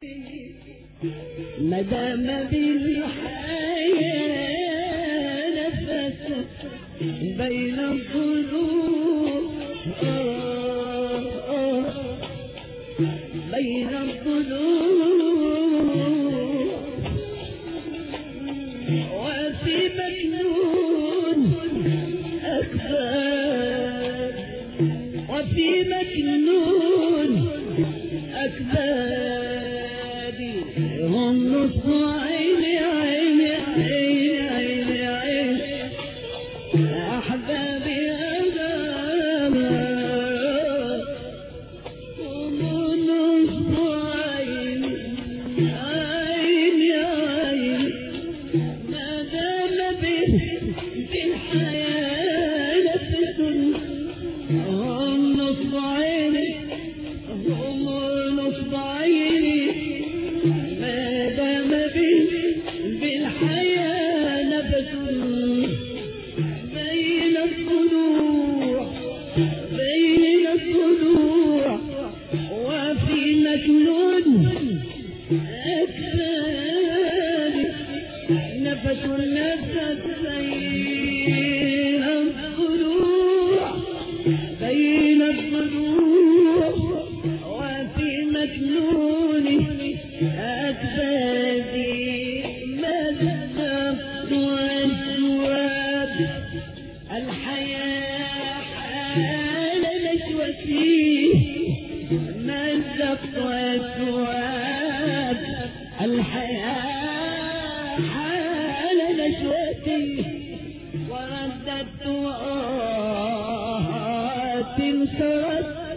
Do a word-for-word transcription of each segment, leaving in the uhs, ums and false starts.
مدام بالحياة نفس بين الضلوع بين الضلوع وفي مكنون أكبر وفي مكنون أكبر هم نصف عيني عيني عيني عيني عيني أحبابي أنا هم نصف عيني عيني عيني ما دام بالحياة نفس هم نصف عيني هم نصف عيني بالحياة نفس بين الضلوع بين الضلوع وفي مكنون أكثر نفس نفس بين الضلوع بين الضلوع وفي مكنون أكثر الحياة حال نشوتي مزق والثواب الحياة حال نشوتي وردت وآت انسرت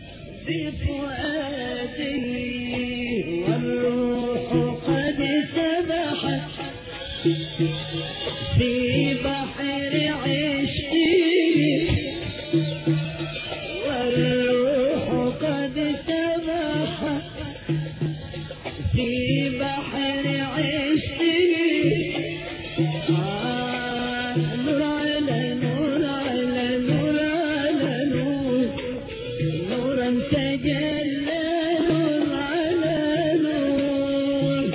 بفؤادي والروح قد سبحت في بحر عشقي والروح قد سبحت في بحر عشقي آه نور على نور على نور على نور نورا تجلى نور على نور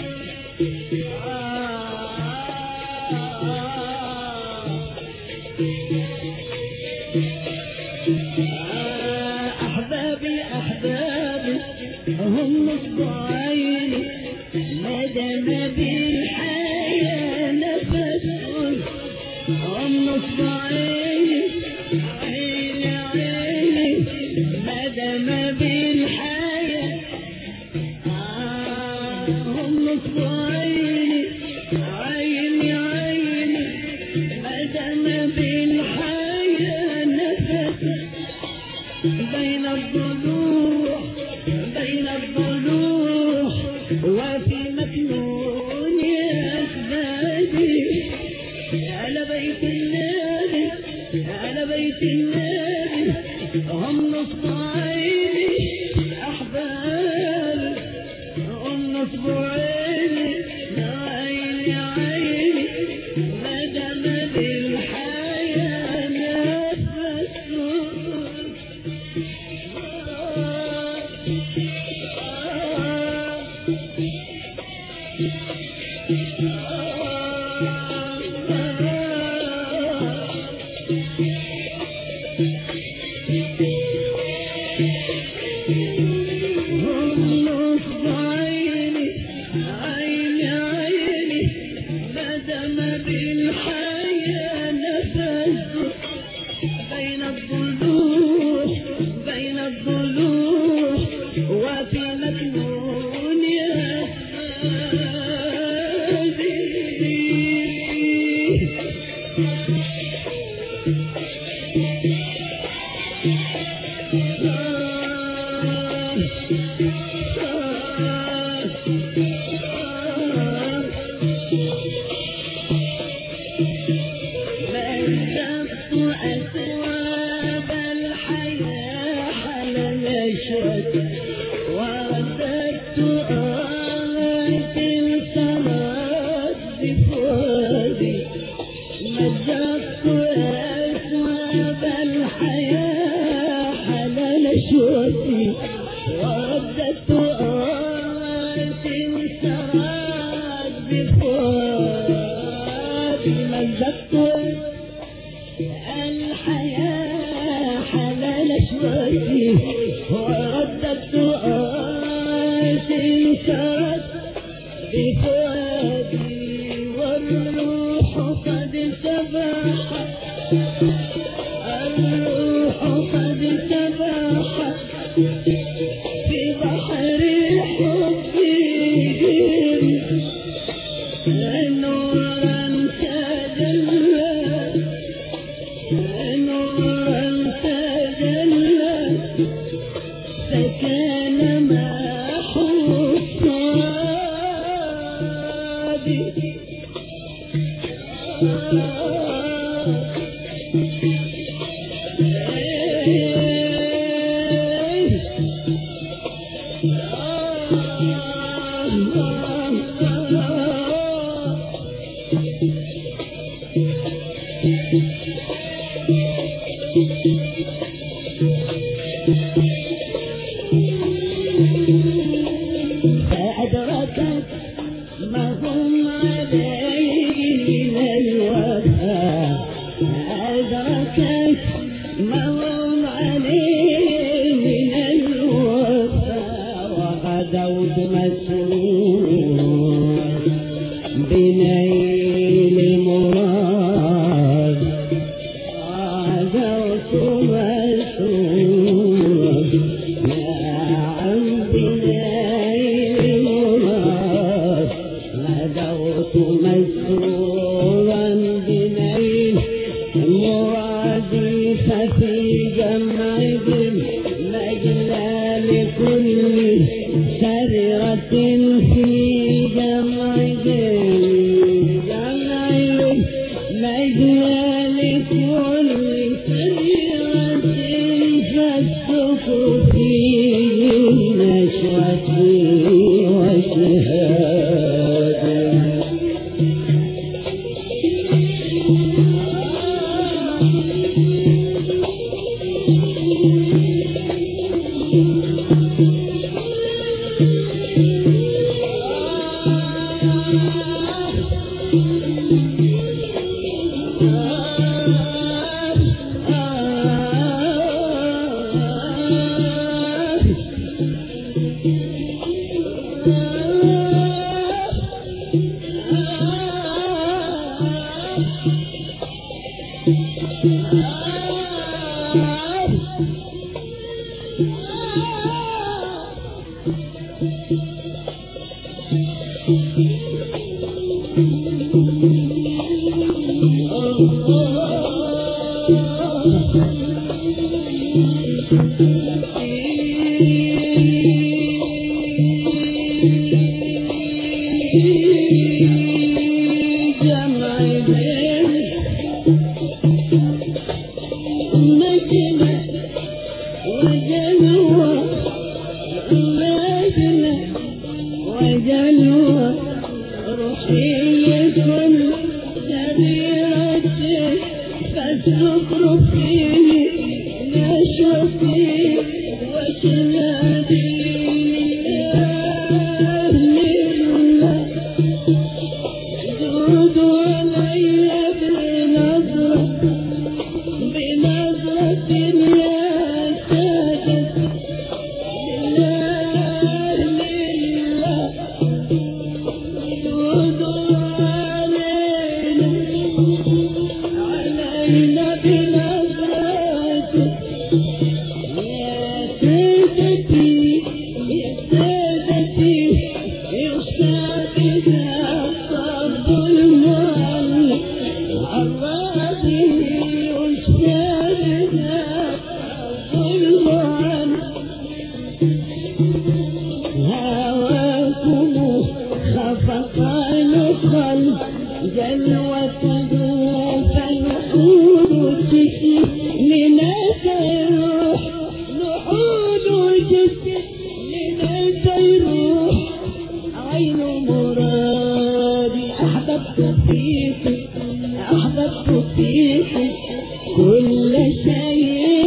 أحبابي أحبابي هم نصف عيني مدام بالحياة نفس هم نصف عيني عيني عيني مدام بالحياة هم نصف عيني عيني عيني مدام بالحياة نفس بين الضلوع بين الضلوع وفي مكنون أسبابي على بيت النبي على بيت النبي هم نصف عيني أحباب هم نصف عيني عيني عيني مدام بالحياة نفس بين الضلوع بين الضلوع وفي مكنون أثواب الحياة حل نشوت ورددت آيات الصلاة بفؤادي مزقت أثواب الحياة حل نشوتي ورددت آيات انسراد بفؤادي مزقت الحياة حلال أشواكي ورددت آسي انسراد بفؤادي والروح قد سبحت الروح قد سبحت في بحر حبهم نورا تجلى نورا تجلى فكان ماح الصادق فأدركت ما هم عليه من الوفاء أدركت ما هم عليه من الوفاء وغدوت مسرور بنيل مراد غدوت مسرور يا عم بنيل مراد غدوت مسرورا بنيل مرادي ففي جمعهم مجلى لكل سريرة في جمعهم جمعهم مجلى لكل سريرة فالسك فيه نشوتي وشهادي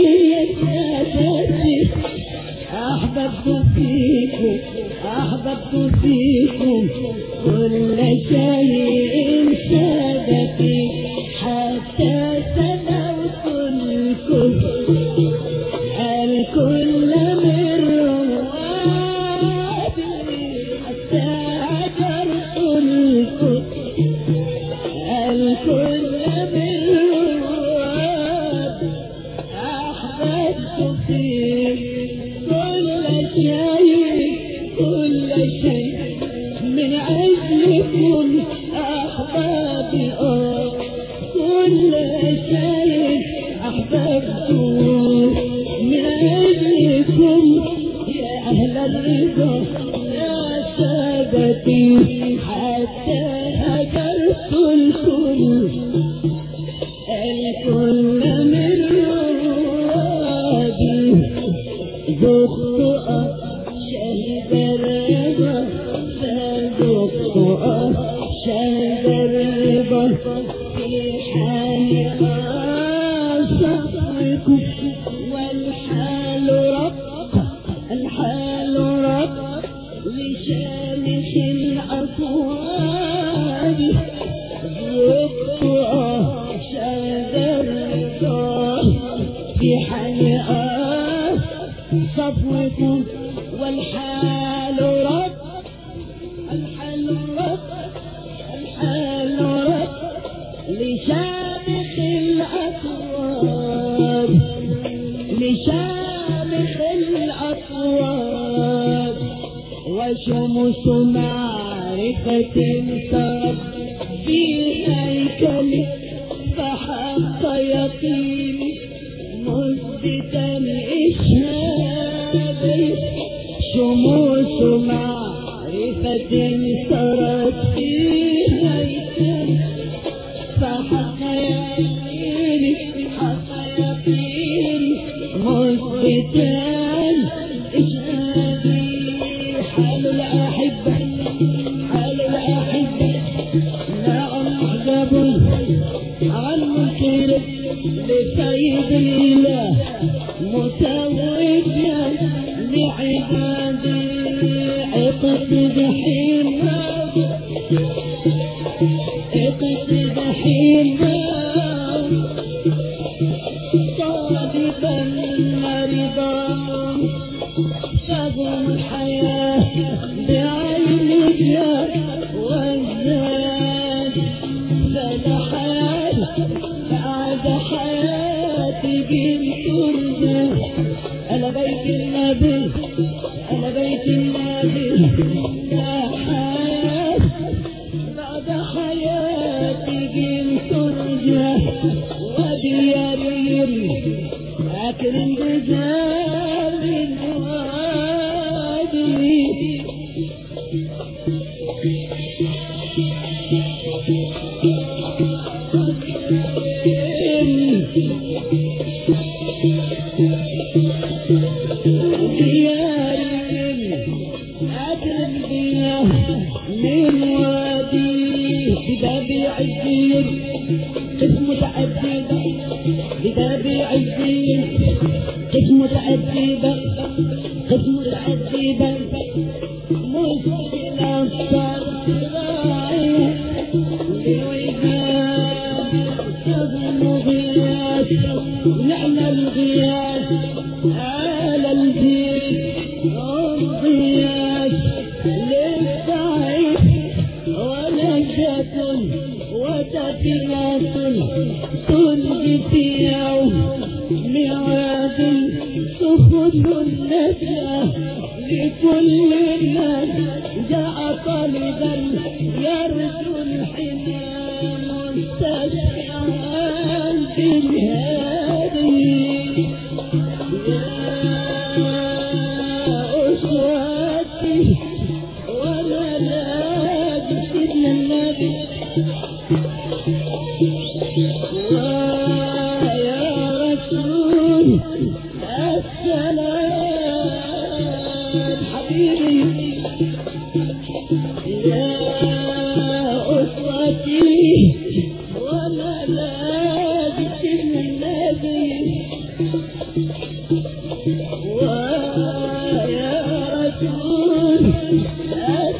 أحببت فيك أحببت أحببت فيكم كل شيء سادتي حتى سلوت الكل الكل من روادي حتى هجرت الكل الكل من روادي أحببت فيكم كل شيء كل شيء من أجلكم أحبابي آه كل شيء أحببته من أجلكم يا أهل الرضا يا سادتي حتى هجرت الكل الكل من روادي ذقت شهد الرضا فذقت شهد الرضا في حال صفركم والحال رق الحال رق لشامخ الأصوات ذقت شهد الرضا في حال صفوكم والحال رب الحال رب الحال رب لشامخ الأصوات لشامخ الأصوات وشمس معرفة سرت في هيكلي فحق يقيني مثبتا إشهادي شموس معرفة سرت في هيكلي فحق يقيني حق يقيني مثبتا إشهادي حال الأحبة حال الأحبة لا أحجب عن منكر لسيد الله متوجا لعبادي اقصد حينا اقصد حينا طالبا رضاهم شغل الحياة بعين الجاه والزاد فلا حياة بعد حياتي بالتربة أنا بيت النبي أنا بيت النبي لا حياة بعد حياتي بالتربة ودياري أكرم بجال الوادي ببابي عزين اسم متأدبا اسم متأدبا مشكلة صراعية لوجهات تظن غياث نعم الغياث على البيت الغياث للضعيف ونجاة وتفيات تلقي في يوم ميعاد تخذ النجاة لكل الناس جاء طالبا يرجو الحمام مستشفعا بالهادي يا أسواتي وملاذي سيدنا النبي ويا رسول السلام حبيبي يا أسوتي وملاذي سيدنا النبي ويا رسول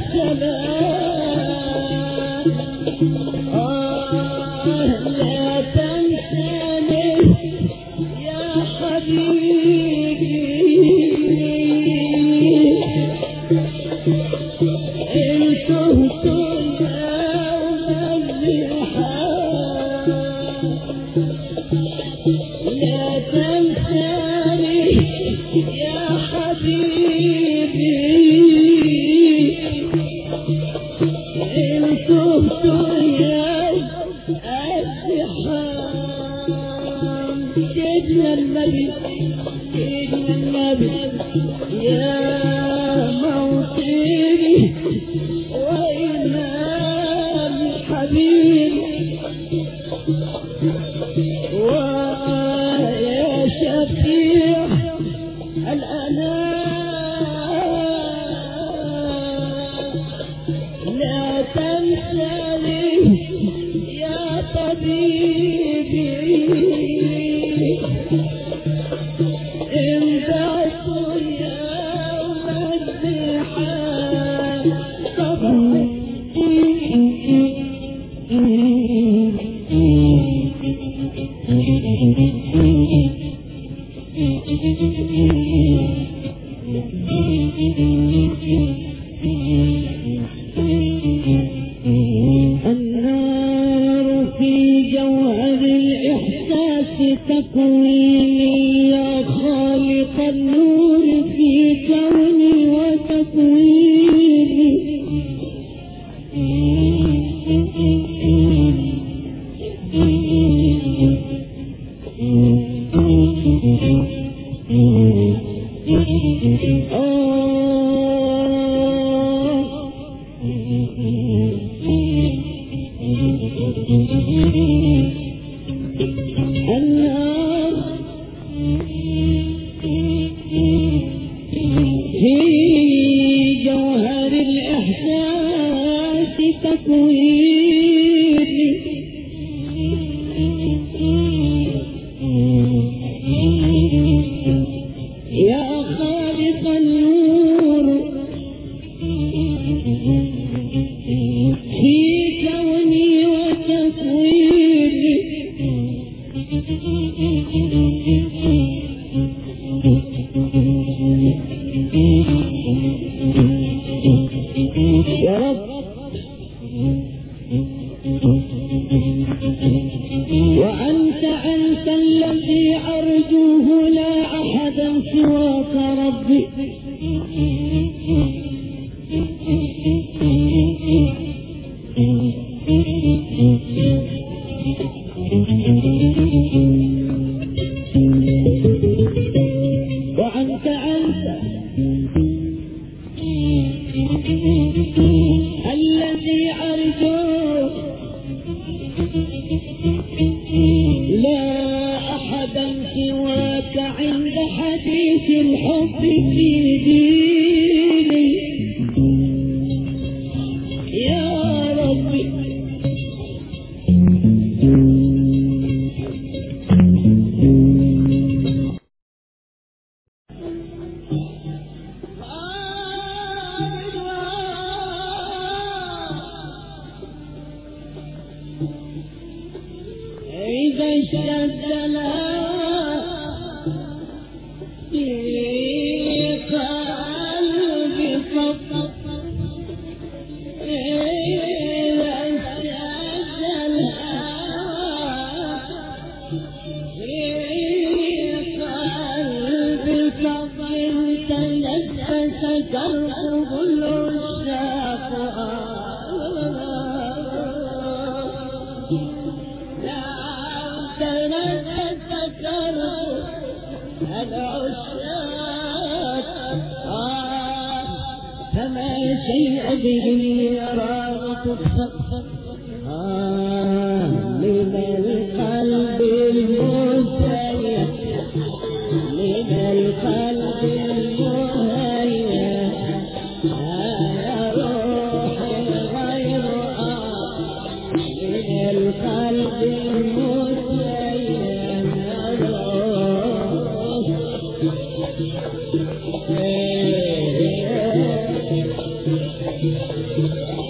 Hey,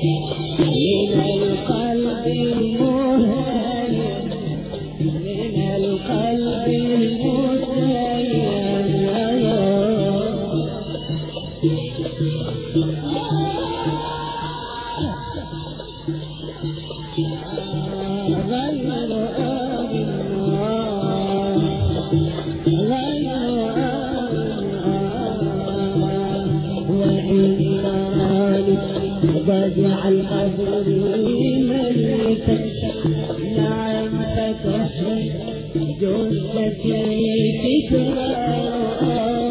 من القلب المهيمن من القلب بجع القدر ملكا نعم فتحي جثتي تكرارا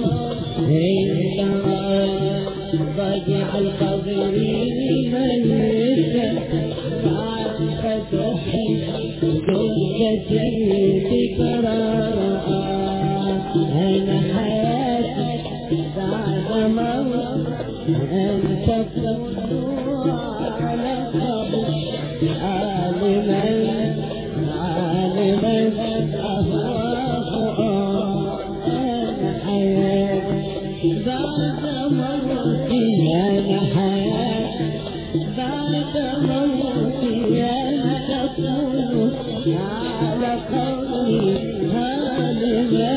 بجع القدر ملكا نعم فتحي جثتي تكرارا أنا حياتي بعد موت أنت تكون على قبر عالما عالما أهواه أنا حياتي بعد موتي أنا حياتي بعد موتي أنا تكون على قبري عالما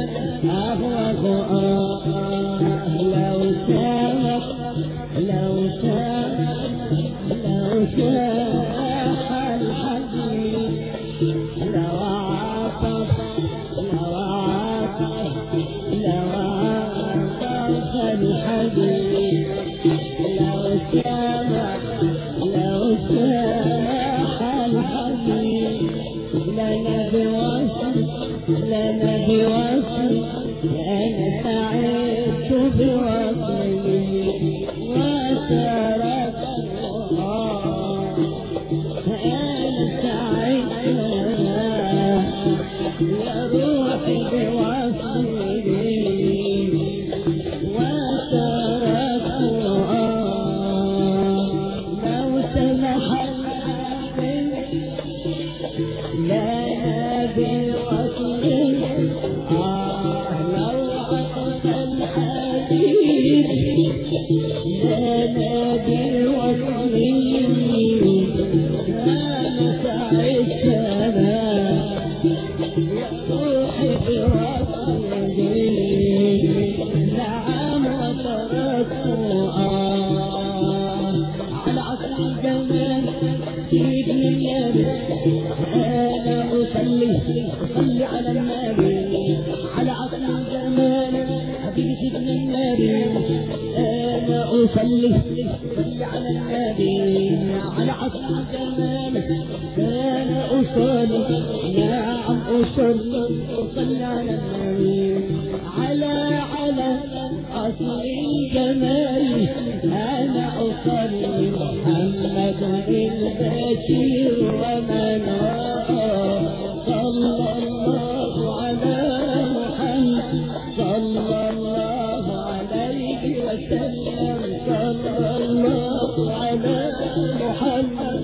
أهواه لو سامت لو سامت لو ساح الحديد لو عطف لو عطف لو عطف الحديد لو سامت لو ساح الحديد لنا بوصل لنا بوصل أنا سعدت بوصلي وتركت أنا سعدت يا روحي بوصلي وتركت لو سمح لنا بوصلي أنا بوصلي أنا سعدت أنا يا روحي بوصلي نعم وتركت على عصر الجمال سيدنا النبي أنا أصلي أصلي على النبي على عصر الجمال حبيبي سيدنا النبي أنا أصلي أصلي على النبي على عصر الجمال أنا أصلي نعم أصلي أصلي على النبي على على عصر الجمال أنا أصلي محمد البشير ومن رآه صلى الله على محمد صلى الله عليه وسلم صلى الله على محمد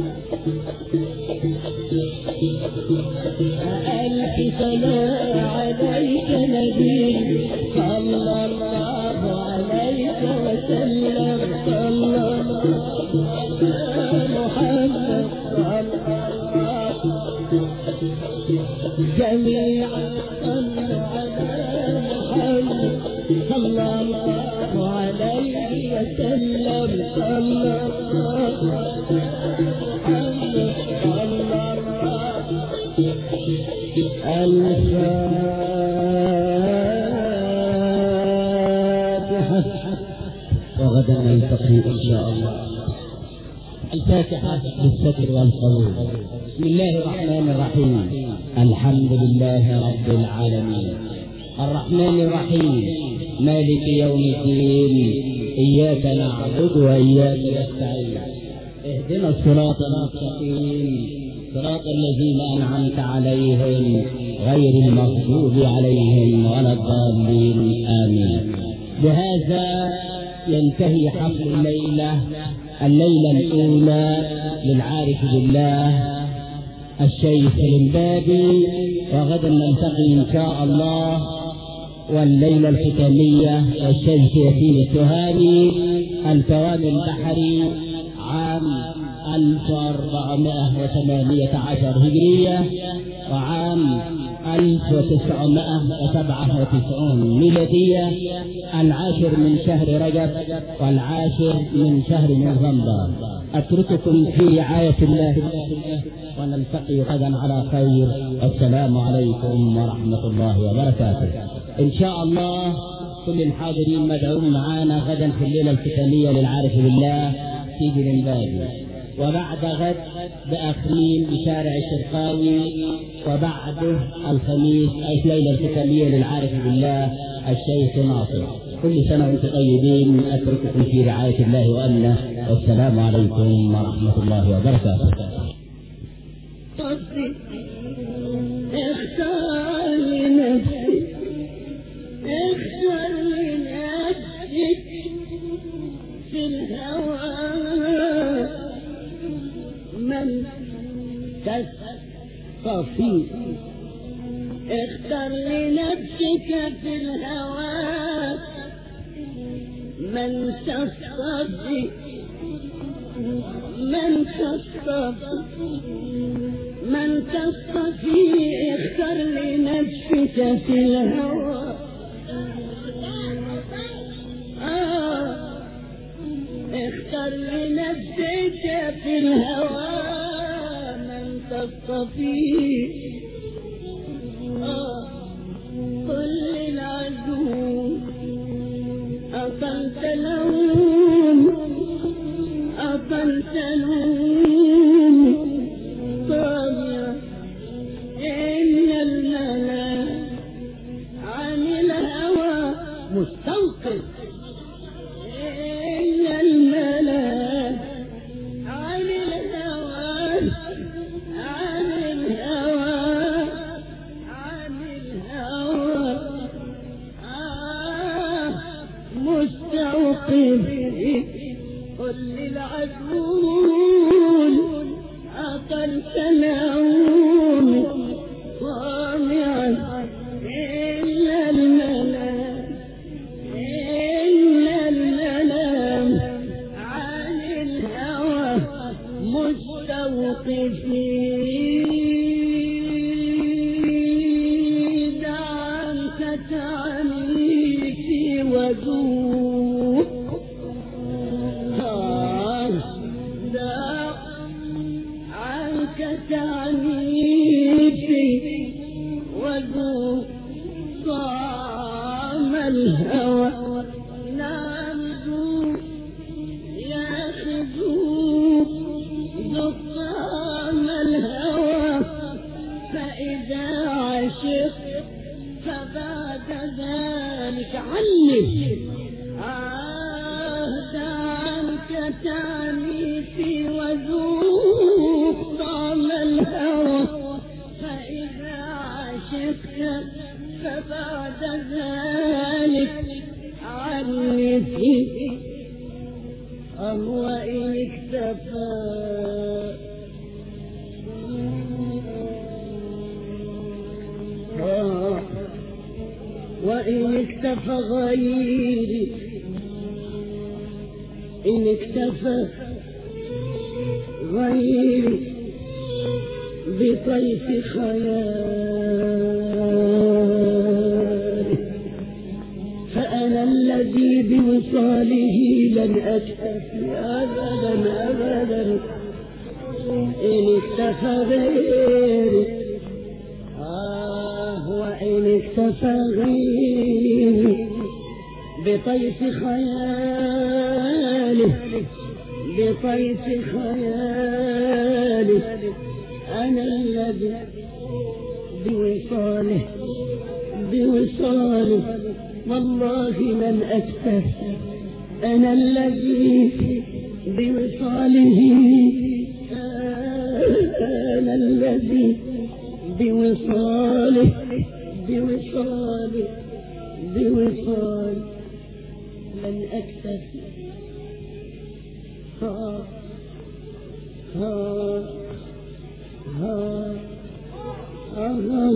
ألف سلام عليك نبي صلى الله عليه وسلم صلى الله على محمد صلى الله جميعا صلوا على محمد صلى الله عليه وسلم صلى الله على محمد الفاتحة وغدا نلتقي إن شاء الله. الفاتحة بالستر والقبول. بسم الله الرحمن الرحيم. الحمد لله رب العالمين الرحمن الرحيم مالك يوم الدين إياك نعبد وإياك نستعين اهدنا الصراط المستقيم صراط الذين أنعمت عليهم غير المغضوب عليهم ولا الضالين آمين. بهذا ينتهي حفل الليلة الليلة الأولى للعارف بالله الشيخ الإمبابي، وغدا نلتقي إن شاء الله والليلة الختامية والشيخ ياسين التهامي الكوان البحري عام ألف وأربعمائة وثمانية عشر هجرية وعام ألف وتسعمائة وسبعة وتسعين ميلادية، العاشر من شهر رجب والعاشر من شهر نوفمبر. أترككم في رعاية الله ونلتقي غدا على خير. السلام عليكم ورحمة الله وبركاته. إن شاء الله كل الحاضرين مدعوون معانا غدا في الليلة الختامية للعارف بالله في جرينبادي، وبعد غد بأخرين بشارع الشرقاوي، وبعده الخميس أي الليلة الختامية للعارف بالله الشيخ ناصر. كل سنة وانتم طيبين. أترككم في رعاية الله وأمنه، والسلام عليكم ورحمة الله وبركاته. اختار لنفسك اختار لنفسك في الهوى من تصطفي، اختار لنفسك في الهوى من تصطفي، من تصطفي من تصطفي، اختر لنفسك في الهوى. آه اختر لنفسك في الهوى من تصطفي. آه كل العزوم أطلت لهم أطلت لهم طامع، إن الملا عن الهوى مستوقف، إن الملا عن الهوى عن الهوى عن الهوى آه مستوقف. كل العدول أطلت لهم طامعا، إلا الملا إلا الملا عن الهوى مستوقفين. عنك تعنيك وذوق تعنيفي وذوق طعم الهوى. نعم ذوق يا أخي ذوق ذوق طعم الهوى، فإذا عشقت فبعد ذلك عني عهد عنك تعنيفي وذوق طعم الهوى، فإذا عشقت فبعد ذلك عني. أهو إن اكتفى آه وإن اكتفى غيري، إن اكتفى غيري بطيف خيالي، فأنا الذي بوصاله لن أكتفي أبدا أبدا. إن اكتفى غيري آه وإن اكتفى غيري بطيف خيالي بطيف خيالي، أنا الذي بوصاله بوصاله والله لن أكتفي. أنا الذي بوصاله أنا الذي بوصاله بوصاله بوصاله لن أكتفي. ها ها ها ها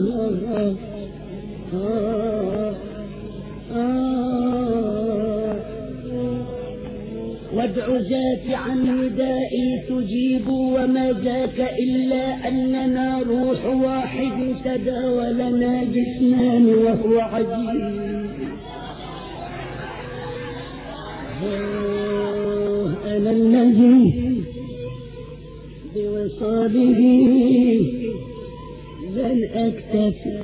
ها ها ها العزاة عن ندائي تجيب وما ذاك إلا أننا روح واحد تداولنا جسمان وهو عجيب. أنا الذي بوصاله لن أكتفي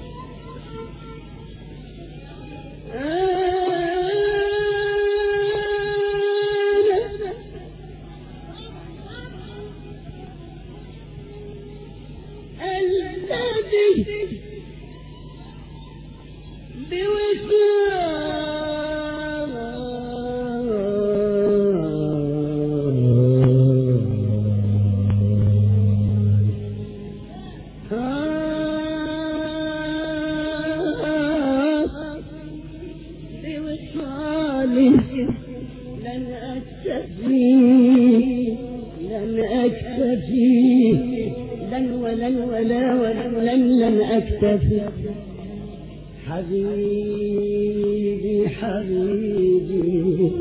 حبيبي حبيبي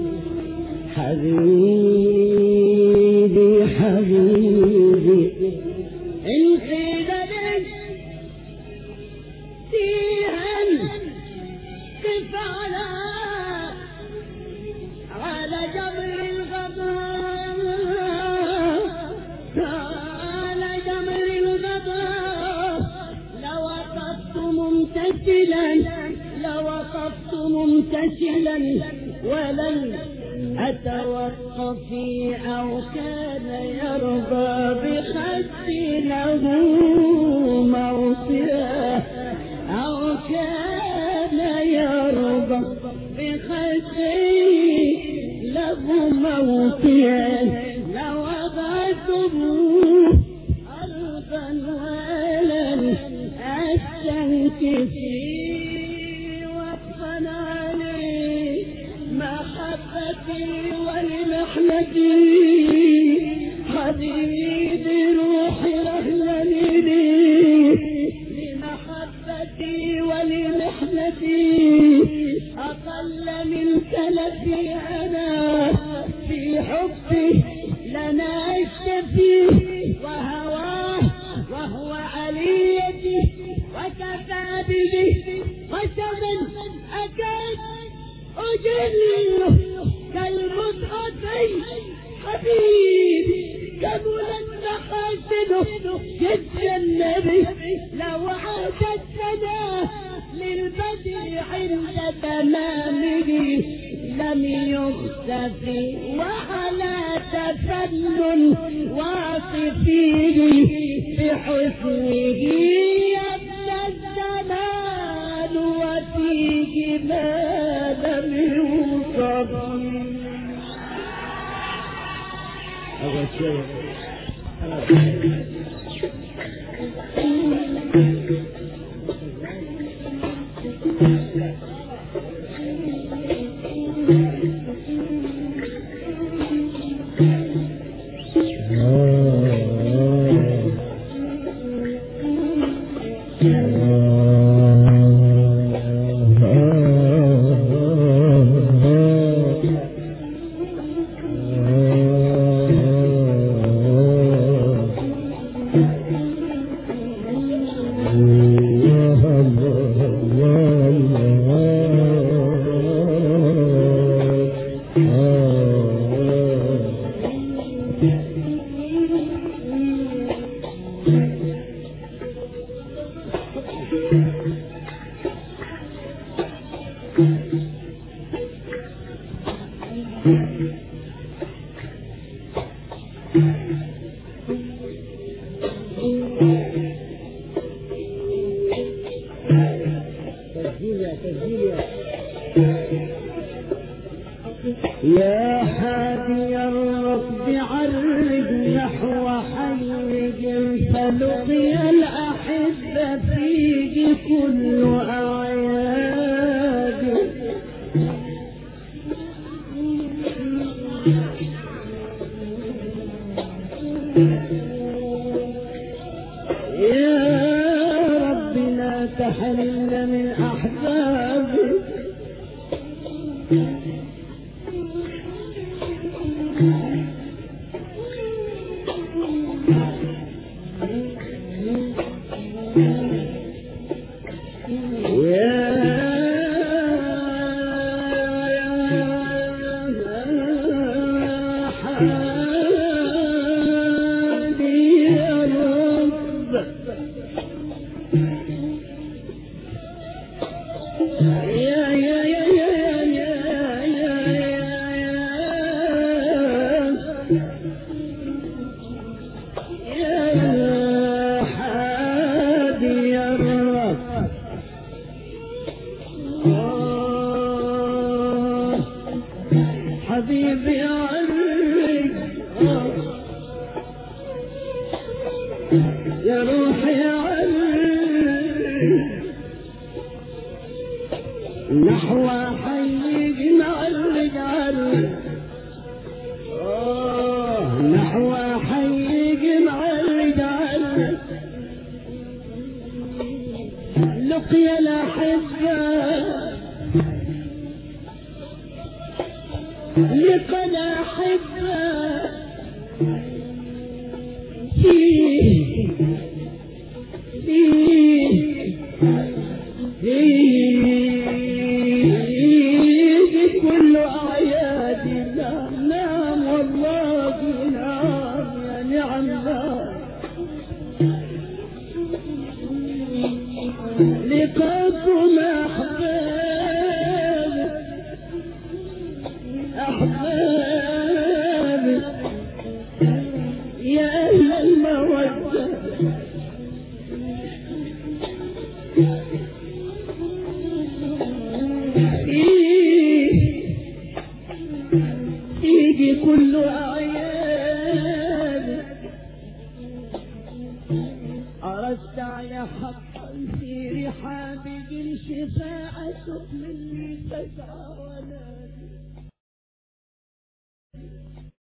حبيبي حبيبي إن قيل لك فيها قف على على جبر الغضاء على جبر الغضاء لوقفت ممتثلا لوقفت ممتثلا ولن أتوقف أو كان يرضى بخدي له موطئا أو كان يرضى بخدي له موطئا لوضعته أرضا ولن أستنكف ولمحنتي حبيبي روحي رهلني لي لمحبتي ولمحنتي أقل من سلفي أنا في حبي لنا أشتفي وهواه وهو عليتي وكفى به قسما أكاد أجله كالمتعتين حبيبي كملا محاسنه جد النبي لو عادتنا للبدء عند تمامه لم يختفي وعلى تفنن واصفيه بحسنه يبنى الزمان وفيه ما لم يوصف. هذا الشيء يا حادي الرب عرج نحو حيج فلقي الأحبة فيه كل أعياد يا رب لا تحرمنا من أحبابك حبيبي علي يا روحي علي نحو حيك معلق علي نحو حيك معلق علي لقيا الأحبة لقد أحبه فيه فيه فيه كل أعيادنا نعم والله نعم يا نعم لقاكم أحباب أحباب يا أهل المودة يجي كل أعياد أردت يا حقا في رحاب الشفاعة مني تسعى ولا